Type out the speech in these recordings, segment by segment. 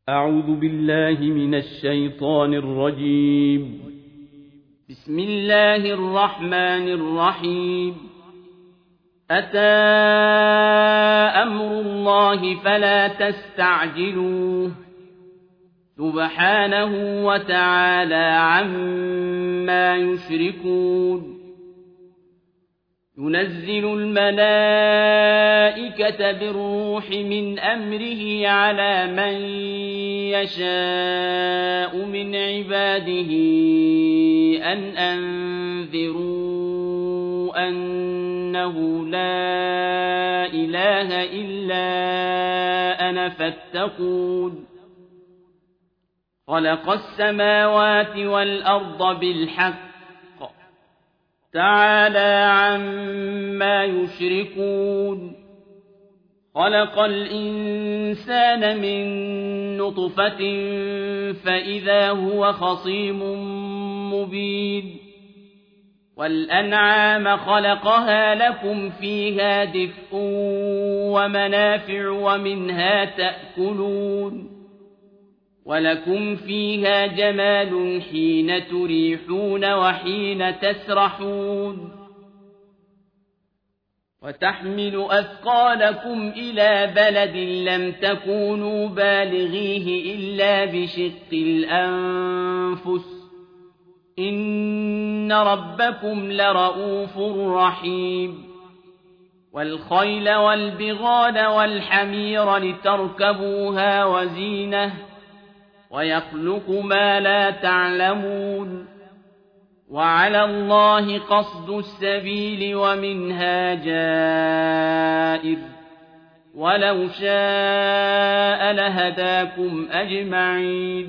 أعوذ بالله من الشيطان الرجيم. بسم الله الرحمن الرحيم. أتى أمر الله فلا تستعجلوه سبحانه وتعالى عما يشركون. ينزل الملائكة بالروح من أمره على من يشاء من عباده أن أنذروا أنه لا إله إلا أنا فاتقون. خلق السماوات والأرض بالحق تعالى عما يشركون. خلق الإنسان من نطفة فإذا هو خصيم مبين. والأنعام خلقها لكم فيها دفء ومنافع ومنها تأكلون. ولكم فيها جمال حين تريحون وحين تسرحون. وتحمل أثقالكم إلى بلد لم تكونوا بالغيه إلا بشق الأنفس إن ربكم لرؤوف رحيم. والخيل والبغال والحمير لتركبوها وزينة ويخلق ما لا تعلمون. وعلى الله قصد السبيل ومنها جائر ولو شاء لهداكم أجمعين.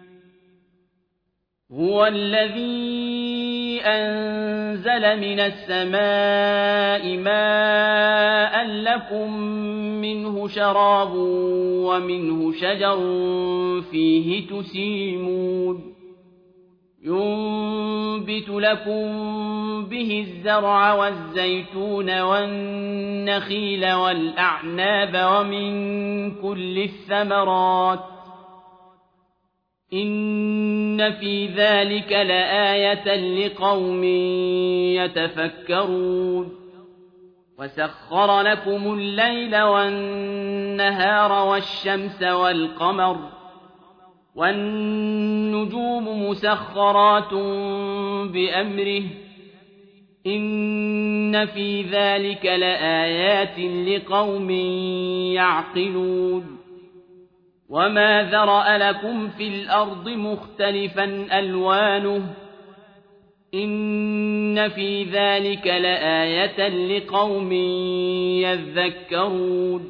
هو الذي أنزل من السماء ماء لكم منه شراب ومنه شجر فيه تسيمون. ينبت لكم به الزرع والزيتون والنخيل والأعناب ومن كل الثمرات إن في ذلك لآية لقوم يتفكرون. وسخر لكم الليل والنهار والشمس والقمر والنجوم مسخرات بأمره إن في ذلك لآيات لقوم يعقلون. وما ذرأ لكم في الأرض مختلفا ألوانه إن في ذلك لآية لقوم يذكرون.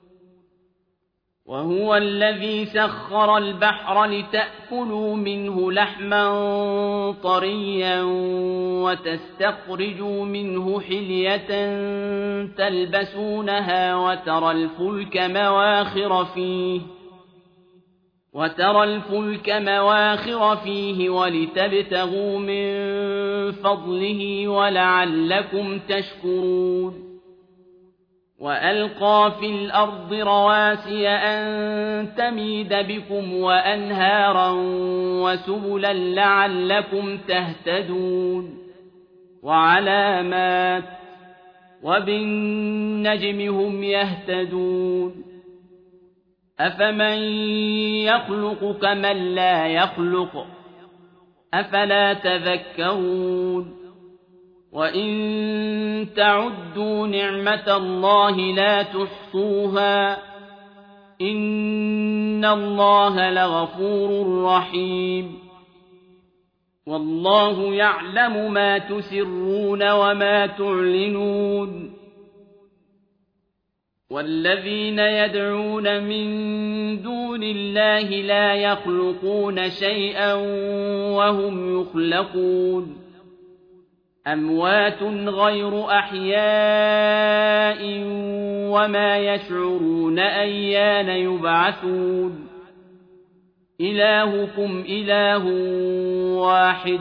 وهو الذي سخر البحر لتأكلوا منه لحما طريا وتستخرجوا منه حلية تلبسونها وترى الفلك مواخر فيه ولتبتغوا من فضله ولعلكم تشكرون. وألقى في الأرض رواسي أن تميد بكم وأنهارا وسبلا لعلكم تهتدون. وعلامات وبالنجم هم يهتدون. أفمن يخلق كمن لا يخلق أفلا تذكرون. وإن تعدوا نعمة الله لا تحصوها إن الله لغفور رحيم. والله يعلم ما تسرون وما تعلنون. والذين يدعون من دون الله لا يخلقون شيئا وهم يخلقون. أموات غير أحياء وما يشعرون أيان يبعثون. إلهكم إله واحد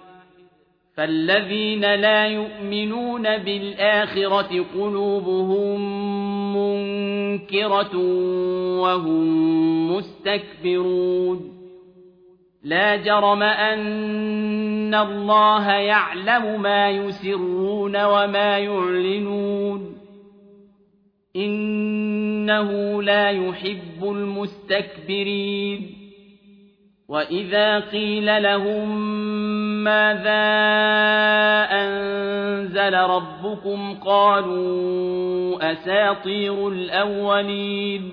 فالذين لا يؤمنون بالآخرة قلوبهم منكرة مُنكِرَةٌ وَهُمْ مُسْتَكْبِرُونَ لا جرم أن الله يعلم ما يسرون وما يعلنون إنه لا يحب المستكبرين وإذا قيل لهم ماذا أنزل ربكم قالوا أساطير الأولين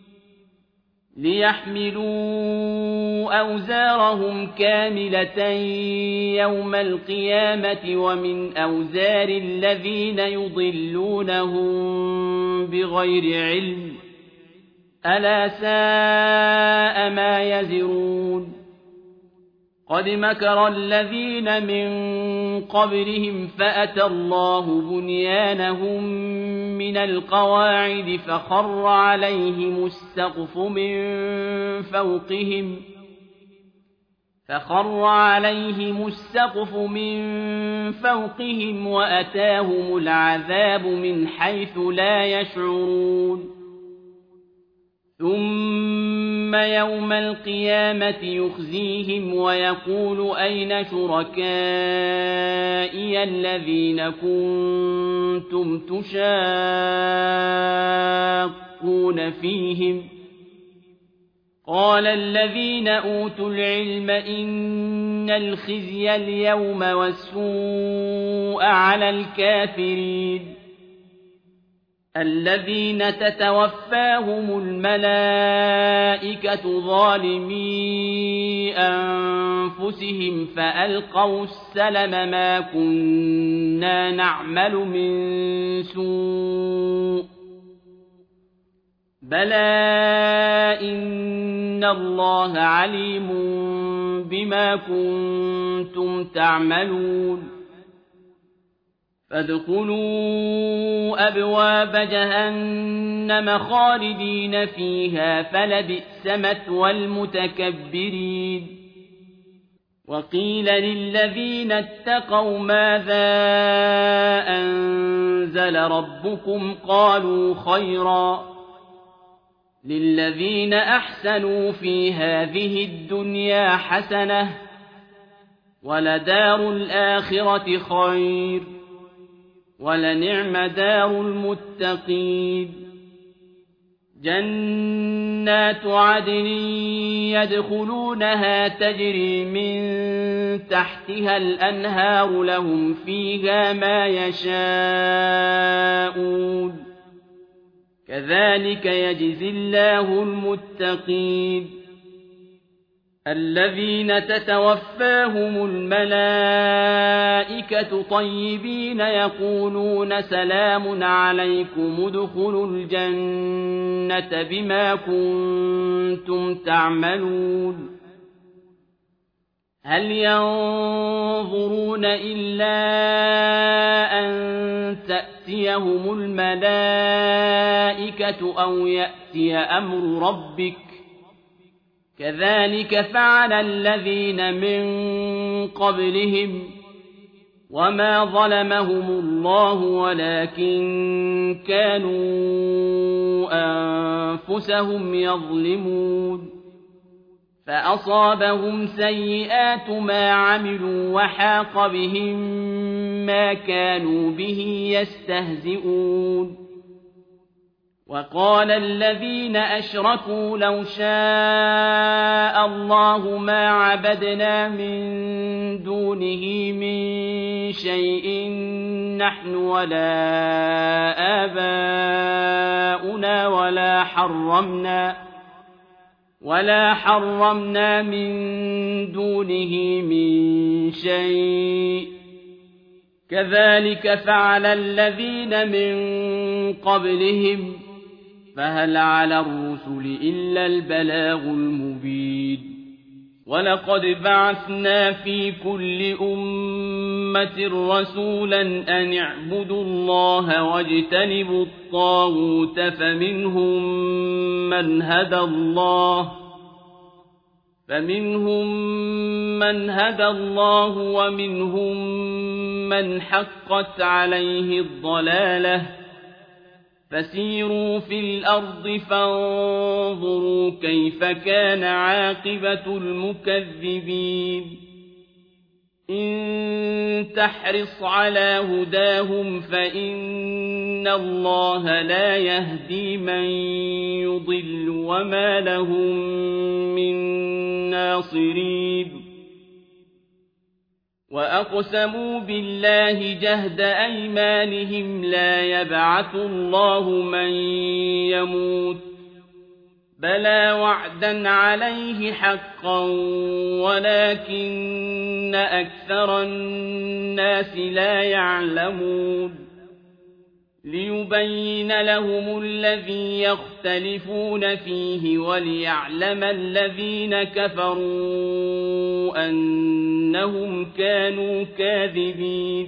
ليحملوا أوزارهم كاملة يوم القيامة ومن أوزار الذين يضلونهم بغير علم ألا ساء ما يزرون قد مكر الذين من قبلهم فأتى الله بنيانهم من القواعد فخر عليهم السقف من فوقهم وأتاهم العذاب من حيث لا يشعرون ثم يوم القيامة يخزيهم ويقول أين شركائي الذين كنتم تشاقون فيهم قال الذين أوتوا العلم إن الخزي اليوم والسوء على الكافرين الذين تتوفاهم الملائكة ظالمي أنفسهم فألقوا السلم ما كنا نعمل من سوء بلى إن الله عليم بما كنتم تعملون فادخلوا أبواب جهنم خالدين فيها فلبئس مثوى المتكبرين وقيل للذين اتقوا ماذا أنزل ربكم قالوا خيرا للذين أحسنوا في هذه الدنيا حسنة ولدار الآخرة خير ولنعم دار المتقين جنات عدن يدخلونها تجري من تحتها الأنهار لهم فيها ما يشاءون كذلك يجزي الله المتقين الذين تتوفاهم الملائكة طيبين يقولون سلام عليكم ادخلوا الجنة بما كنتم تعملون هل ينظرون إلا أن تأتيهم الملائكة أو يأتي أمر ربك كذلك فعل الذين من قبلهم وما ظلمهم الله ولكن كانوا أنفسهم يظلمون فأصابهم سيئات ما عملوا وحاق بهم ما كانوا به يستهزئون وقال الذين أشركوا لو شاء الله ما عبدنا من دونه من شيء نحن ولا آباؤنا ولا حرمنا من دونه من شيء كذلك فعل الذين من قبلهم فهل على الرسل إلا البلاغ المبين ولقد بعثنا في كل أمة رسولا أن اعبدوا الله واجتنبوا الطاغوت فمنهم من هدى الله ومنهم من حقت عليه الضلالة فسيروا في الأرض فانظروا كيف كان عاقبة المكذبين إن تحرص على هداهم فإن الله لا يهدي من يضل وما لهم من ناصرين وأقسموا بالله جهد أيمانهم لا يبعث الله من يموت بلى وعدا عليه حقا ولكن أكثر الناس لا يعلمون ليبين لهم الذي يختلفون فيه وليعلم الذين كفروا أنهم كانوا كاذبين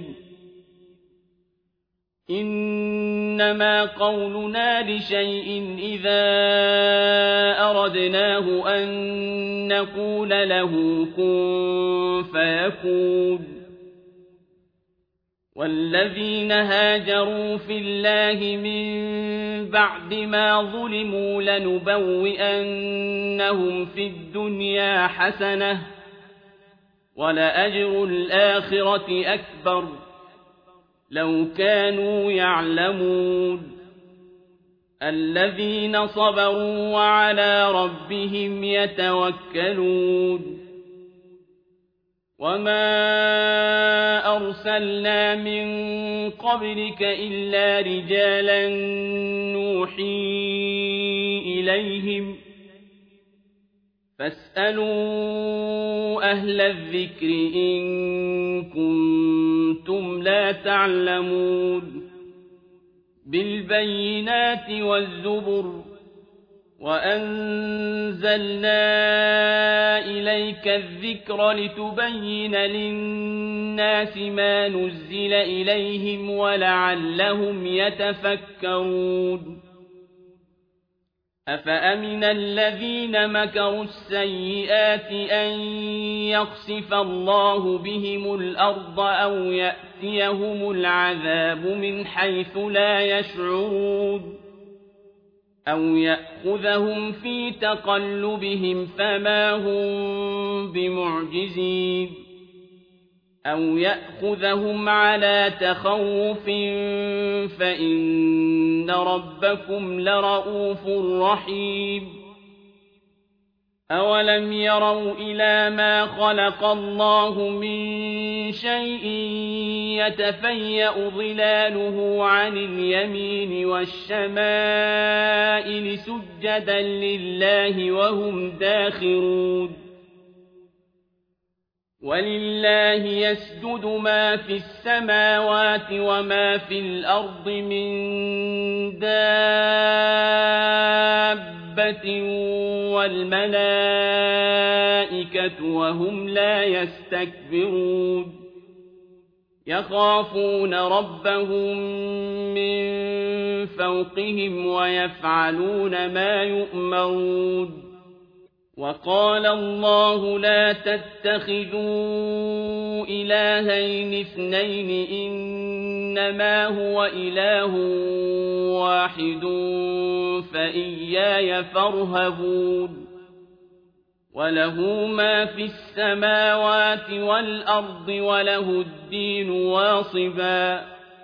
إنما قولنا لشيء إذا أردناه أن نقول له كن فيكون والذين هاجروا في الله من بعد ما ظلموا لنبوئنهم في الدنيا حسنة ولأجر الآخرة أكبر لو كانوا يعلمون الذين صبروا وعلى ربهم يتوكلون وما أرسلنا من قبلك إلا رجالا نوحي إليهم فاسألوا أهل الذكر إن كنتم لا تعلمون بالبينات والزبر وأنزلنا إليك الذكر لتبين للناس ما نزل إليهم ولعلهم يتفكرون أفأمن الذين مكروا السيئات أن يخسف الله بهم الأرض أو يأتيهم العذاب من حيث لا يشعرون أو يأخذهم في تقلبهم فما هم بمعجزين أو يأخذهم على تخوف فإن ربكم لرؤوف رحيم أولم يروا إلى ما خلق الله من شيء يتفيأ ظلاله عن اليمين والشمائل سجدا لله وهم داخرون ولله يسجد ما في السماوات وما في الأرض من دابة والملائكة وهم لا يستكبرون يخافون ربهم من فوقهم ويفعلون ما يؤمرون وقال الله لا تتخذوا إلهين اثنين إنما هو إله واحد فإياي فارهبون وله ما في السماوات والأرض وله الدين واصبا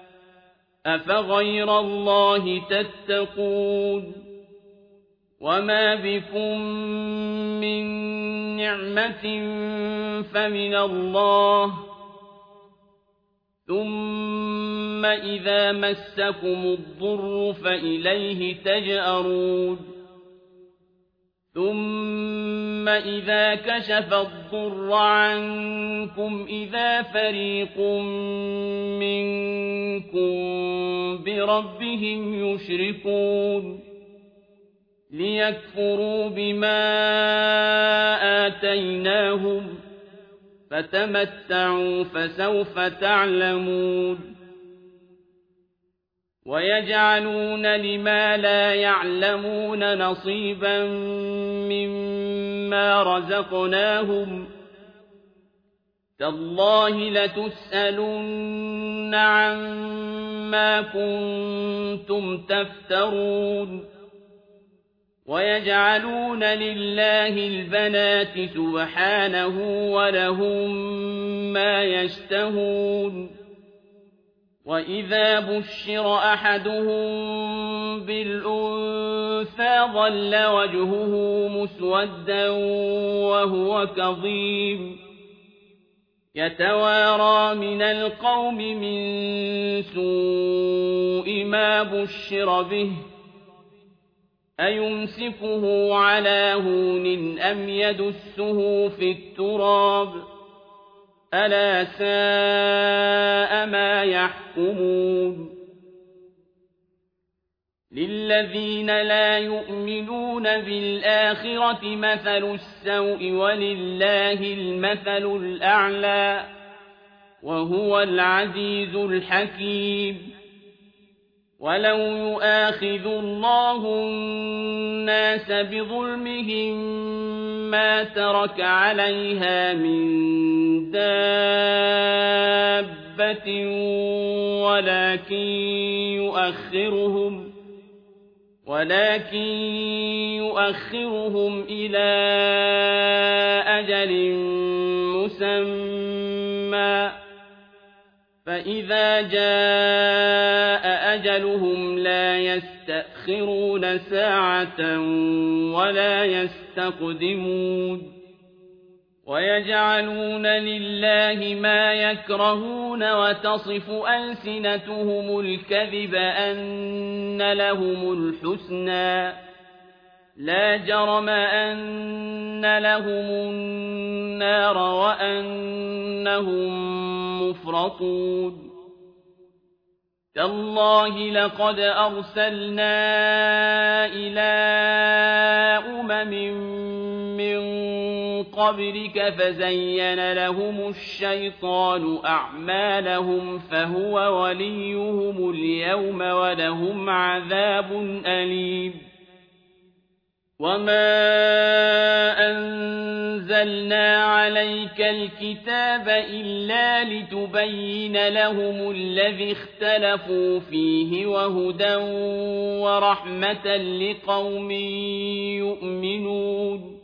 أفغير الله تتقون وما بكم من نعمة فمن الله ثم إذا مسكم الضر فإليه تجأرون ثم إذا كشف الضر عنكم إذا فريق منكم بربهم يشركون ليكفروا بما آتيناهم فتمتعوا فسوف تعلمون ويجعلون لما لا يعلمون نصيبا مما رزقناهم تالله لتسألن عما كنتم تفترون ويجعلون لله البنات سبحانه ولهم ما يشتهون وإذا بشر أحدهم بالأنثى ظل وجهه مسودا وهو كظيم يتوارى من القوم من سوء ما بشر به أيمسكه على هون أم يدسه في التراب ألا ساء ما يحكمون للذين لا يؤمنون بالآخرة مثل السوء ولله المثل الأعلى وهو العزيز الحكيم ولو يؤاخذ الله الناس بظلمهم ما ترك عليها من دابة ولكن يؤخرهم إلى أجل مسمى فإذا جاء أجلهم لا يستأخرون ساعة ولا يستقدمون ويجعلون لله ما يكرهون وتصف ألسنتهم الكذب أن لهم الحسنى لا جرم أن لهم النار وأنهم مفرطون تالله لقد أرسلنا إلى من قبلك فزين لهم الشيطان أعمالهم فهو وليهم اليوم ولهم عذاب أليم وما أنزلنا عليك الكتاب إلا لتبين لهم الذي اختلفوا فيه وهدى ورحمة لقوم يؤمنون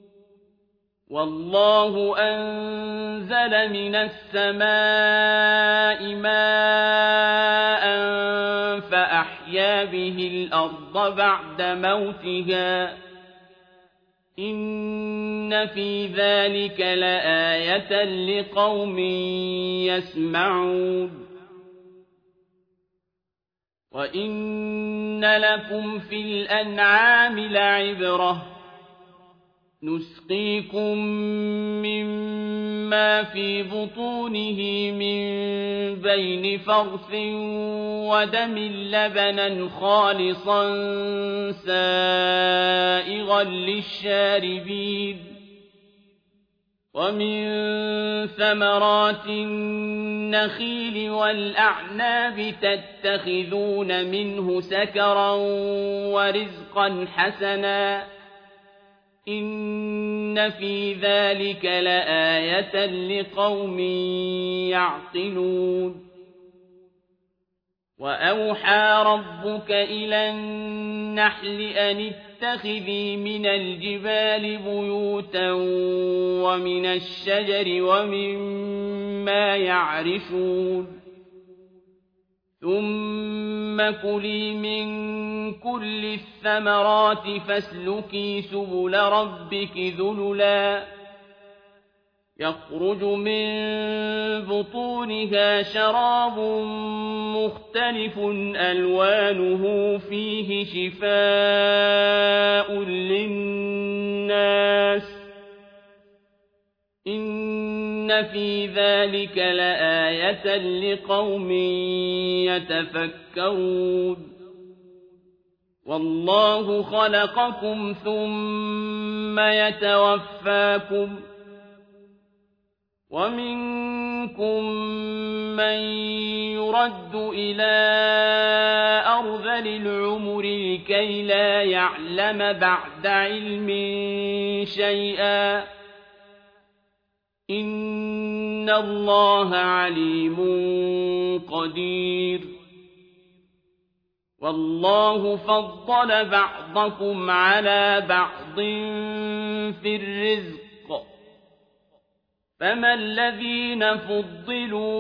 والله أنزل من السماء ماء فأحيا به الأرض بعد موتها إن في ذلك لآية لقوم يسمعون وإن لكم في الأنعام لعبرة نسقيكم مما في بطونه من بين فرث ودم لبنا خالصا سائغا للشاربين ومن ثمرات النخيل والأعناب تتخذون منه سكرا ورزقا حسنا إن في ذلك لآية لقوم يعقلون وأوحى ربك إلى النحل أن اتخذي من الجبال بيوتا ومن الشجر ومما يعرشون ثم كلي من كل الثمرات فاسلكي سبل ربك ذللا يخرج من بطونها شراب مختلف ألوانه فيه شفاء للناس إن في ذلك لآية لقوم يتفكرون والله خلقكم ثم يتوفاكم ومنكم من يرد إلى أرذل العمر لكي لا يعلم بعد علم شيئا إن إِنَّ اللَّهَ عَلِيمٌ قَدِيرٌ وَاللَّهُ فَضَّلَ بَعْضَكُمْ عَلَى بَعْضٍ فِي الرِّزْقِ فَمَا الَّذِينَ فُضِّلُوا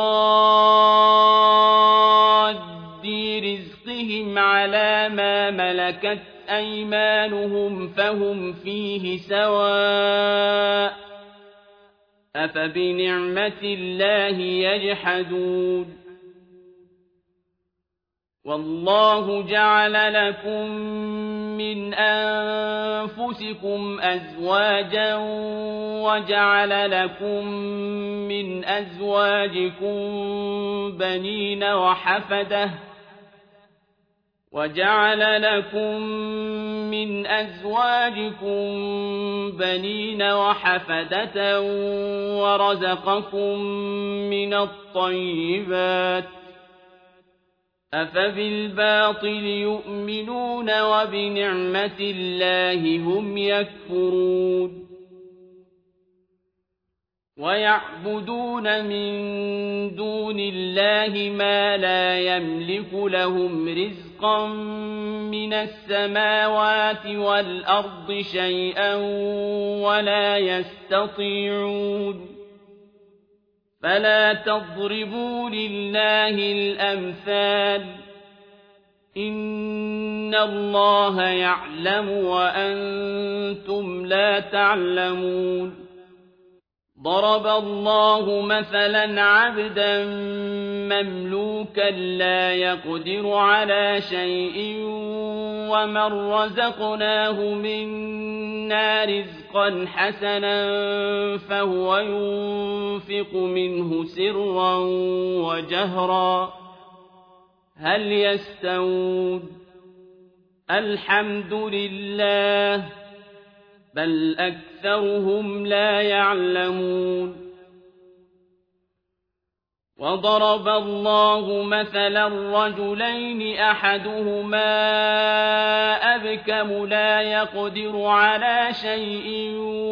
بِرَادِّ رِزْقِهِمْ عَلَىٰ مَا مَلَكَتْ أَيْمَانُهُمْ فَهُمْ فِيهِ سَوَاءٌ ۚ أَفَبِنِعْمَةِ اللَّهِ يَجْحَدُونَ وَاللَّهُ جَعَلَ لَكُم مِّنْ أَنفُسِكُمْ أَزْوَاجًا وَجَعَلَ لَكُم مِّنْ أَزْوَاجِكُم بَنِينَ وَحَفَدَةً وَرَزَقَكُم مِّنَ الطَّيِّبَاتِ ۚ أَفَبِالْبَاطِلِ يُؤْمِنُونَ وَبِنِعْمَةِ اللَّهِ هُمْ يَكْفُرُونَ وَيَعْبُدُونَ مِن دُونِ اللَّهِ مَا لَا يَمْلِكُ لَهُمْ رِزْقًا مِّنَ السَّمَاوَاتِ وَالْأَرْضِ شَيْئًا وَلَا يَسْتَطِيعُونَ فَلَا تَضْرِبُوا لِلَّهِ الْأَمْثَالَ ۚ إِنَّ اللَّهَ يَعْلَمُ وَأَنتُمْ لَا تَعْلَمُونَ ضَرَبَ اللَّهُ مَثَلًا عَبْدًا مَّمْلُوكًا لَّا يَقْدِرُ عَلَىٰ شَيْءٍ وَمَن رَّزَقْنَاهُ مِنَّا رِزْقًا حَسَنًا فَهُوَ يُنفِقُ مِنْهُ سِرًّا وَجَهْرًا هَلْ يَسْتَوُونَ ۚ الْحَمْدُ لِلَّهِ ۚ بَلْ أَكْثَرُهُمْ لَا يَعْلَمُونَ وَضَرَبَ اللَّهُ مَثَلًا رَّجُلَيْنِ أَحَدُهُمَا أَبْكَمُ لَا يَقْدِرُ عَلَىٰ شَيْءٍ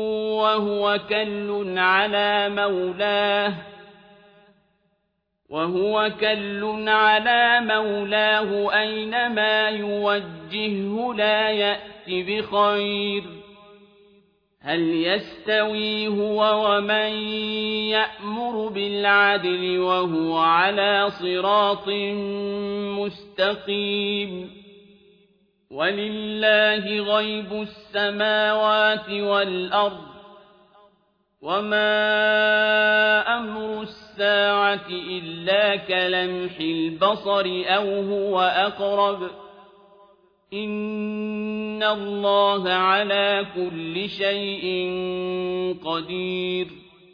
وَهُوَ كَلٌّ عَلَىٰ مَوْلَاهُ أَيْنَمَا يُوَجِّههُّ لَا يَأْتِ بِخَيْرٍ ۚ هَلْ يَسْتَوِي هُوَ وَمَن يَأْمُرُ بِالْعَدْلِ وَهُوَ عَلَىٰ صِرَاطٍ مُّسْتَقِيمٍ وَلِلَّهِ غَيْبُ السَّمَاوَاتِ وَالْأَرْضِ ۚ وَمَا أَمْرُ السَّاعَةِ إِلَّا كَلَمْحِ الْبَصَرِ أَوْ هُوَ أَقْرَبُ ۚ إِنَّ اللَّهَ عَلَىٰ كُلِّ شَيْءٍ قَدِيرٌ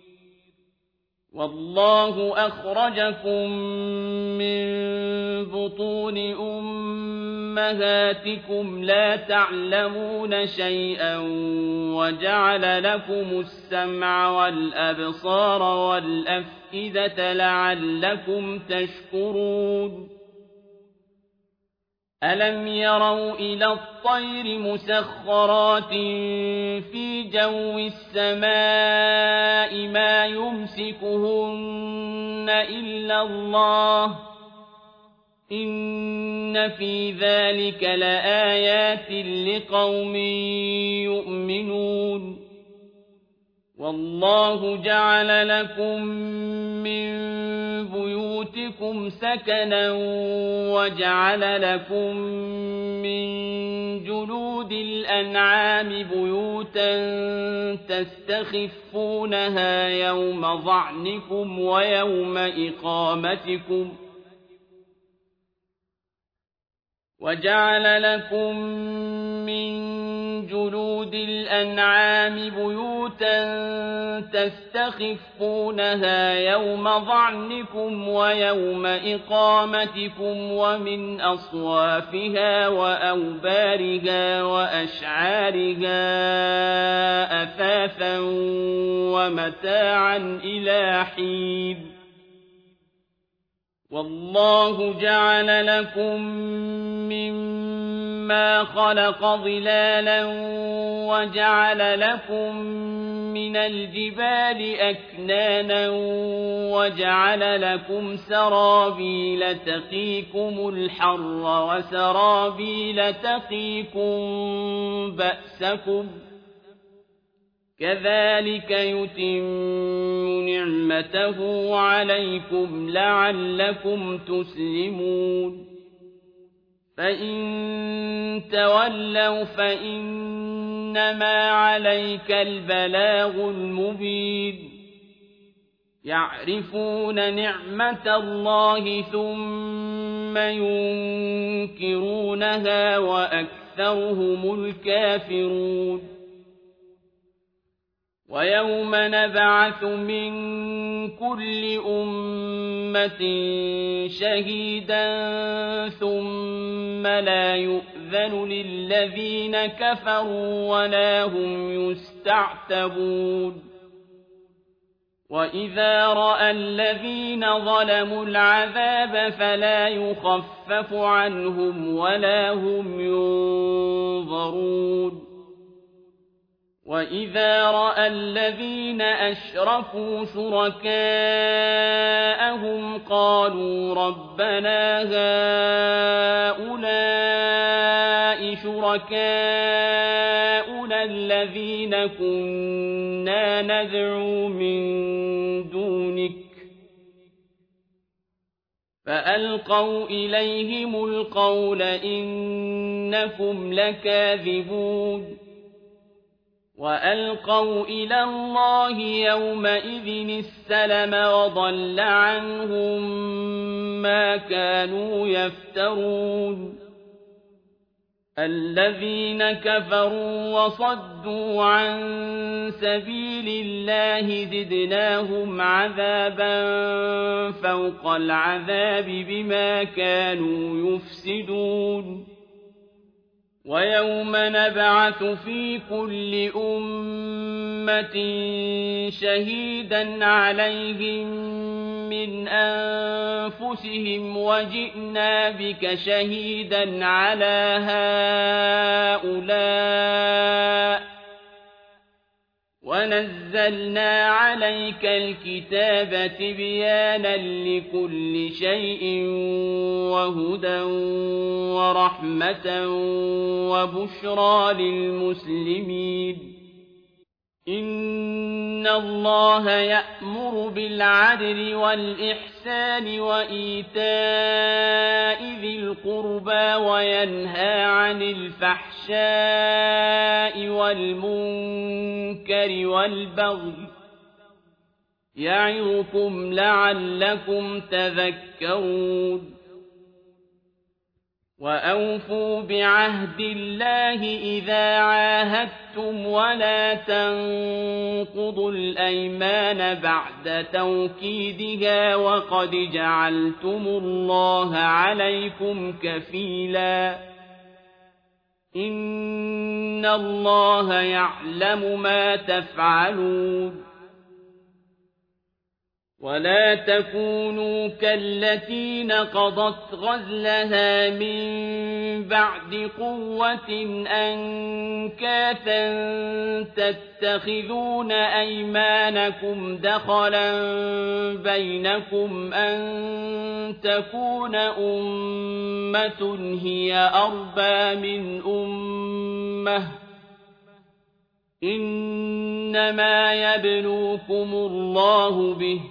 وَاللَّهُ أَخْرَجَكُم مِّن بُطُونِ أُمَّهَاتِكُمْ لَا تَعْلَمُونَ شَيْئًا وَجَعَلَ لَكُمُ السَّمْعَ وَالْأَبْصَارَ وَالْأَفْئِدَةَ لَعَلَّكُمْ تَشْكُرُونَ أَلَمْ يَرَوْا إِلَى الطَّيْرِ مُسَخَّرَاتٍ فِي جَوِّ السَّمَاءِ مَا يُمْسِكُهُنَّ إِلَّا اللَّهُ ۗ إِنَّ فِي ذَٰلِكَ لَآيَاتٍ لِّقَوْمٍ يُؤْمِنُونَ وَاللَّهُ جَعَلَ لَكُم مِّن بُيُوتِكُمْ سَكَنًا وَجَعَلَ لَكُم مِّن جُلُودِ الْأَنْعَامِ بُيُوتًا تَسْتَخِفُّونَهَا يَوْمَ ظَعْنِكُمْ وَيَوْمَ إِقَامَتِكُمْ ۖ وَجَعَلَ لَكُم مِّن جُلُودِ الْأَنْعَامِ بُيُوتًا تَسْتَخِفُّونَهَا يَوْمَ ظَعْنِكُمْ وَيَوْمَ إِقَامَتِكُمْ وَمِنْ أَصْوَافِهَا وَأَوْبَارِهَا وَأَشْعَارِهَا أَثَاثًا وَمَتَاعًا إِلَىٰ حِينٍ وَاللَّهُ جَعَلَ لَكُم مِّمَّا مَا خَلَقَ ظِلَالًا وَجَعَلَ لَكُم مِّنَ الْجِبَالِ أَكْنَانًا وَجَعَلَ لَكُمْ سَرَابِيلَ تَقِيكُمُ الْحَرَّ وَسَرَابِيلَ تَقِيكُم بَأْسَكُمْ ۚ كَذَٰلِكَ يُتِمُّ نِعْمَتَهُ عَلَيْكُمْ لَعَلَّكُمْ تُسْلِمُونَ فَإِن تَوَلَّوْا فَإِنَّمَا عَلَيْكَ الْبَلَاغُ الْمُبِينُ يَعْرِفُونَ نِعْمَتَ اللَّهِ ثُمَّ يُنكِرُونَهَا وَأَكْثَرُهُمُ الْكَافِرُونَ وَيَوْمَ نَبْعَثُ مِن كُلِّ أُمَّةٍ شَهِيدًا ثُمَّ لَا يُؤْذَنُ لِلَّذِينَ كَفَرُوا وَلَا هُمْ يُسْتَعْتَبُونَ وَإِذَا رَأَى الَّذِينَ ظَلَمُوا الْعَذَابَ فَلَا يُخَفَّفُ عَنْهُمْ وَلَا هُمْ يُنظَرُونَ وَإِذَا رَأَى الَّذِينَ أَشْرَكُوا شُرَكَاءَهُمْ قَالُوا رَبَّنَا هَٰؤُلَاءِ شُرَكَاؤُنَا الَّذِينَ كُنَّا نَدْعُو مِن دُونِكَ فَأَلْقَوْا إِلَيْهِمُ الْقَوْلَ إِنَّكُمْ لَكَاذِبُونَ وَأَلْقَوْا إِلَى اللَّهِ يَوْمَئِذٍ السَّلَمَ وَضَلَّ عَنْهُم مَّا كَانُوا يَفْتَرُونَ الَّذِينَ كَفَرُوا وَصَدُّوا عَن سَبِيلِ اللَّهِ زِدْنَاهُمْ عَذَابًا فَوْقَ الْعَذَابِ بِمَا كَانُوا يُفْسِدُونَ وَيَوْمَ نَبْعَثُ فِي كُلِّ أُمَّةٍ شَهِيدًا عَلَيْهِم مِّنْ أَنفُسِهِمْ وَجِئْنَا بِكَ شَهِيدًا عَلَىٰ هَٰؤُلَاءِ وَنَزَّلْنَا عَلَيْكَ الْكِتَابَ تِبْيَانًا لِّكُلِّ شَيْءٍ وَهُدًى وَرَحْمَةً وَبُشْرَىٰ لِلْمُسْلِمِينَ إِنَّ اللَّهَ يَأْمُرُ بِالْعَدْلِ وَالْإِحْسَانِ وَإِيتَاءِ ذِي الْقُرْبَىٰ وَيَنْهَىٰ عَنِ الْفَحْشَاءِ وَالْمُنكَرِ وَالْبَغْيِ ۚ يَعِظُكُمْ لَعَلَّكُمْ تَذَكَّرُونَ وَأَوْفُوا بِعَهْدِ اللَّهِ إِذَا عَاهَدتُّمْ وَلَا تَنقُضُوا الْأَيْمَانَ بَعْدَ تَوْكِيدِهَا وَقَدْ جَعَلْتُمُ اللَّهَ عَلَيْكُمْ كَفِيلًا إِنَّ اللَّهَ يَعْلَمُ مَا تَفْعَلُونَ وَلَا تَكُونُوا كَالَّتِي نَقَضَتْ غَزْلَهَا مِن بَعْدِ قُوَّةٍ أَنكَاثًا تَتَّخِذُونَ أَيْمَانَكُمْ دَخَلًا بَيْنَكُمْ أَن تَكُونَ أُمَّةٌ هِيَ أَرْبَىٰ مِنْ أُمَّةٍ ۚ إِنَّمَا يَبْلُوكُمُ اللَّهُ بِهِ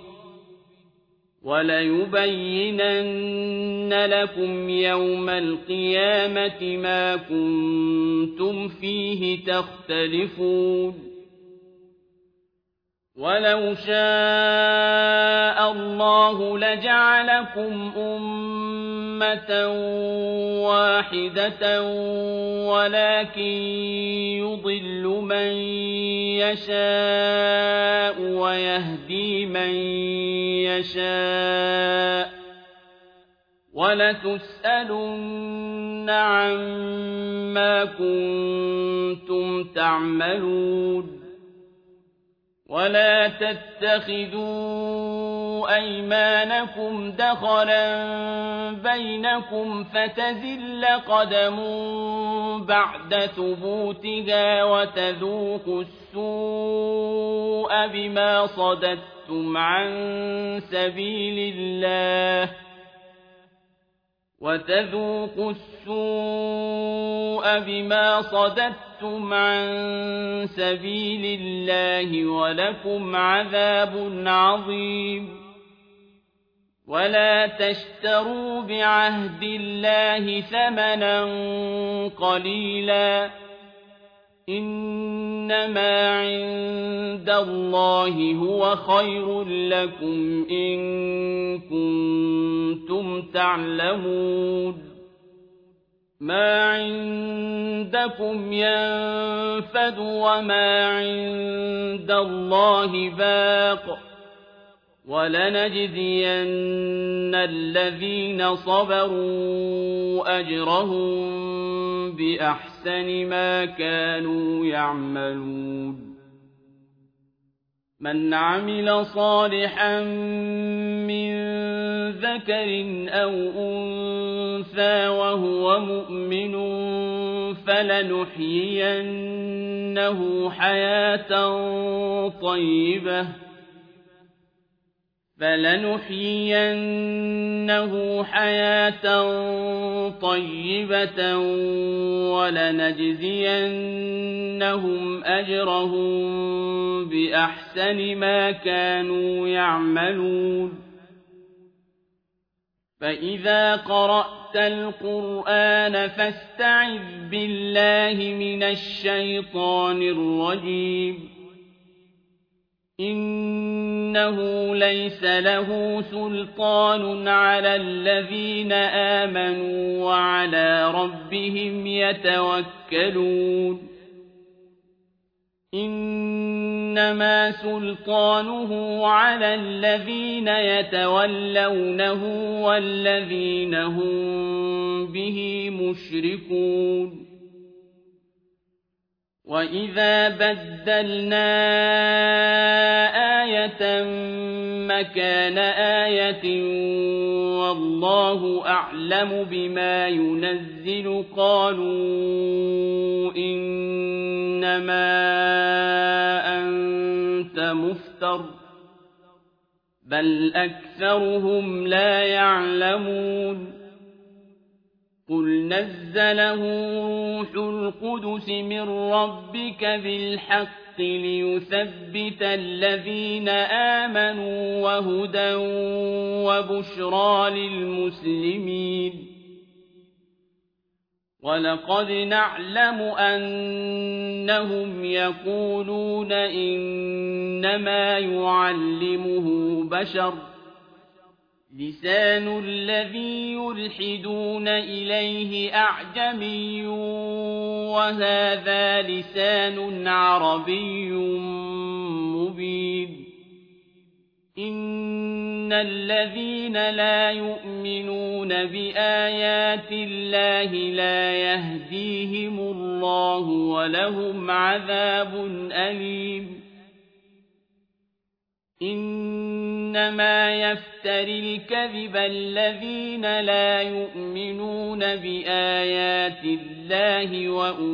وَلَيُبَيِّنَنَّ لَكُمْ يَوْمَ الْقِيَامَةِ مَا كُنتُمْ فِيهِ تَخْتَلِفُونَ وَلَوْ شَاءَ اللَّهُ لَجَعَلَكُمْ أُمَّةً وَاحِدَةً وَلَٰكِن يُضِلُّ مَن يَشَاءُ وَيَهْدِي مَن يَشَاءُ ۚ وَلَتُسْأَلُنَّ عَمَّا كُنتُمْ تَعْمَلُونَ وَلَا تَتَّخِذُوا أيمانكم دخلا بينكم فتزل قدم بعد ثبوتها وتذوقوا السوء بما صددتم عن سبيل الله ولكم عذاب عظيم ولا تشتروا بعهد الله ثمنا قليلا إنما عند الله هو خير لكم إن كنتم تعلمون ما عندكم ينفد وما عند الله باق ولنجزين الذين صبروا أجرهم بأحسن ما كانوا يعملون من عمل صالحا من ذكر أو أنثى وهو مؤمن فلنحيينه حياة طيبة ولنجزينهم أجرهم بأحسن ما كانوا يعملون فإذا قرأت القرآن فاستعذ بالله من الشيطان الرجيم إنه ليس له سلطان على الذين آمنوا وعلى ربهم يتوكلون إنما سلطانه على الذين يتولونه والذين هم به مشركون وإذا بدلنا آية مكان آية والله أعلم بما ينزل قالوا إنما أنت مفتر بل أكثرهم لا يعلمون قل نزله روح القدس من ربك بالحق ليثبت الذين آمنوا وهدى وبشرى للمسلمين ولقد نعلم أنهم يقولون إنما يعلمه بشر لسان الذي يلحدون إليه أعجمي وهذا لسان عربي مبين إن الذين لا يؤمنون بآيات الله لا يهديهم الله ولهم عذاب أليم إنما يفتري الكذب الذين لا يؤمنون بآيات الله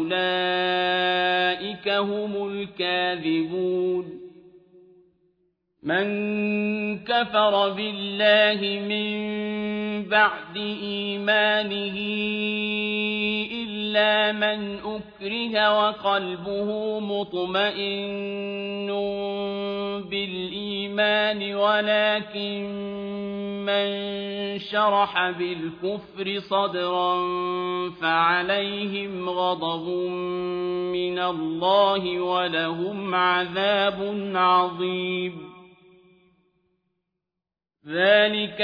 وأولئك هم الكاذبون من كفر بالله من بعد إيمانه إلا من أكره وقلبه مطمئن بالإيمان ولكن من شرح بالكفر صدرا فعليهم غضب من الله ولهم عذاب عظيم ذلك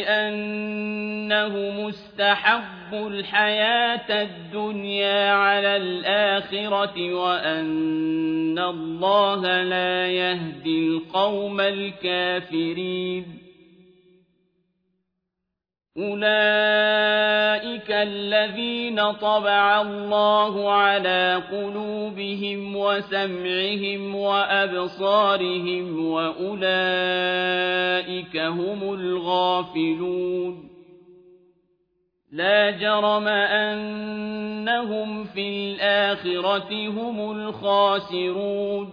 بأنه مستحب الحياة الدنيا على الآخرة وأن الله لا يهدي القوم الكافرين أولئك الذين طبع الله على قلوبهم وسمعهم وأبصارهم وأولئك هم الغافلون لا جرم أنهم في الآخرة هم الخاسرون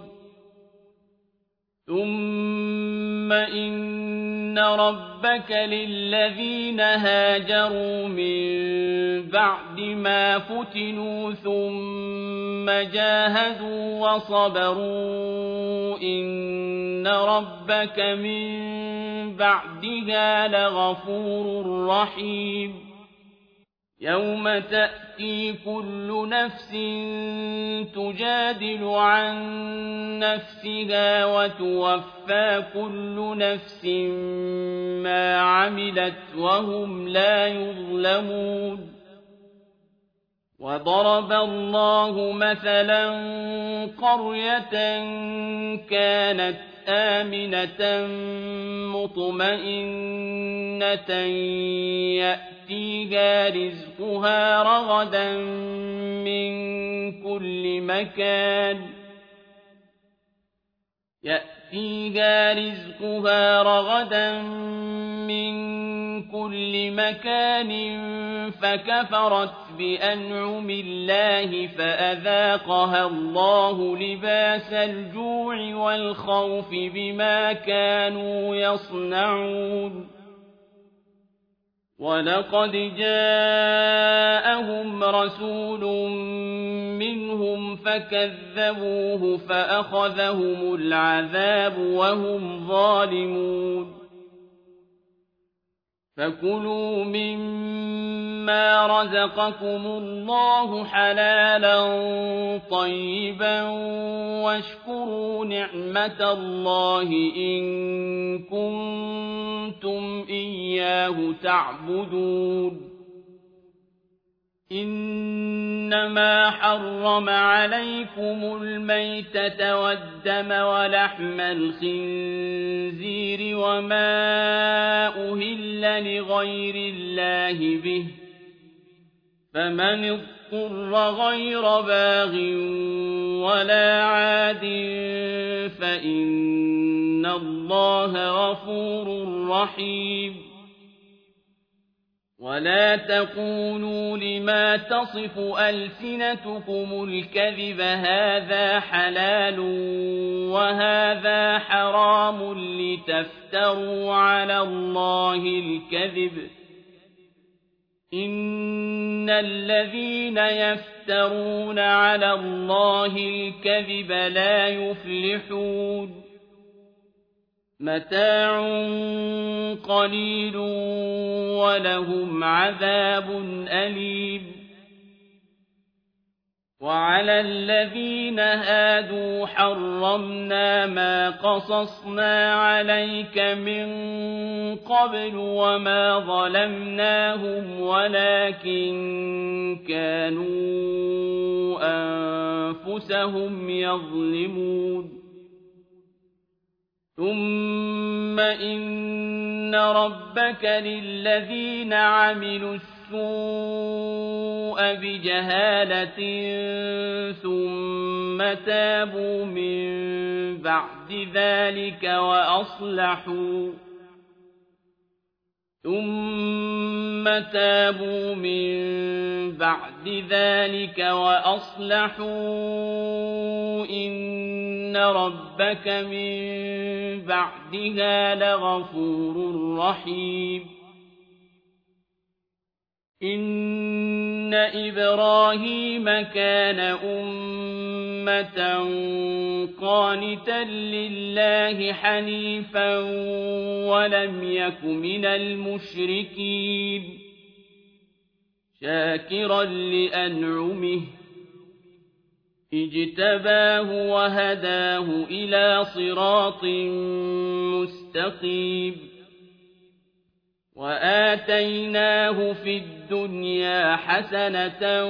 ثم إن ربك للذين هاجروا من بعد ما فتنوا ثم جاهدوا وصبروا إن ربك من بعدها لغفور رحيم يوم تأتي كل نفس تجادل عن نفسها وتوفى كل نفس ما عملت وهم لا يظلمون وضرب الله مثلا قرية كانت آمنة مطمئنة يأتيها رزقها رغدا من كل مكان فكفرت بأنعم الله فأذاقها الله لباس الجوع والخوف بما كانوا يصنعون ولقد جاءهم رسول منهم فكذبوه فأخذهم العذاب وهم ظالمون فكلوا مما رزقكم الله حلالا طيبا واشكروا نعمة الله إن كنتم إياه تعبدون إنما حرم عليكم الميتة والدم ولحم الخنزير وما أهل لغير الله به فمن اضطر غير باغ ولا عاد فإن الله غفور رحيم ولا تقولوا لما تصف ألسنتكم الكذب هذا حلال وهذا حرام لتفتروا على الله الكذب إن الذين يفترون على الله الكذب لا يفلحون متاع قليل ولهم عذاب أليم وعلى الذين هادوا حرمنا ما قصصنا عليك من قبل وما ظلمناهم ولكن كانوا أنفسهم يظلمون ثم إن ربك للذين عملوا السوء بجهالة ثم تابوا من بعد ذلك وأصلحوا إن ربك من بعدها لغفور رحيم إن إبراهيم كان أمة قانتا لله حنيفا ولم يك من المشركين شاكرا لأنعمه اجتباه وهداه إلى صراط مستقيم وآتيناه في الدنيا حسنة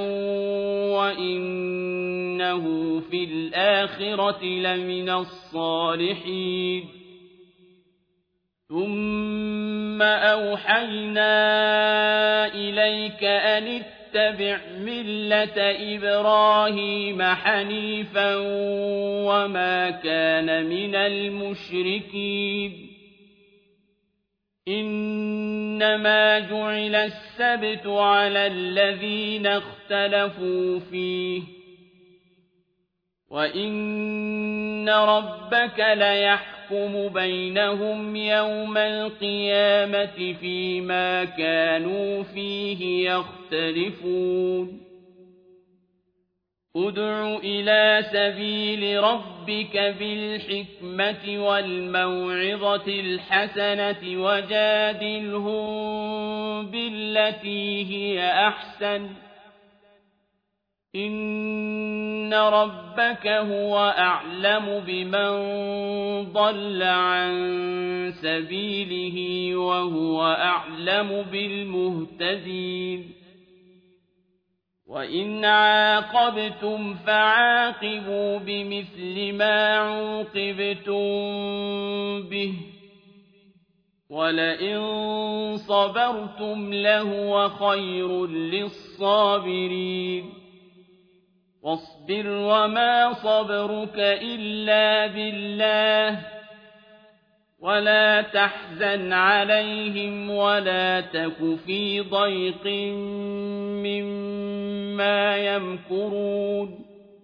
وإنه في الآخرة لمن الصالحين ثم أوحينا إليك أن اتبع ملة إبراهيم حنيفا وما كان من المشركين إنما جعل السبت على الذين اختلفوا فيه وإن ربك ليحكم بينهم يوم القيامة فيما كانوا فيه يختلفون ادع إلى سبيل ربك بالحكمة والموعظة الحسنة وجادلهم بالتي هي أحسن إن ربك هو أعلم بمن ضل عن سبيله وهو أعلم بالمهتدين وإن عاقبتم فعاقبوا بمثل ما عوقبتم به ولئن صبرتم لهو خير للصابرين واصبر وما صبرك إلا بالله ولا تحزن عليهم ولا تك في ضيق مما يمكرون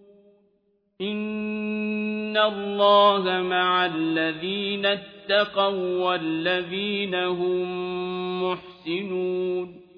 إن الله مع الذين اتقوا والذين هم محسنون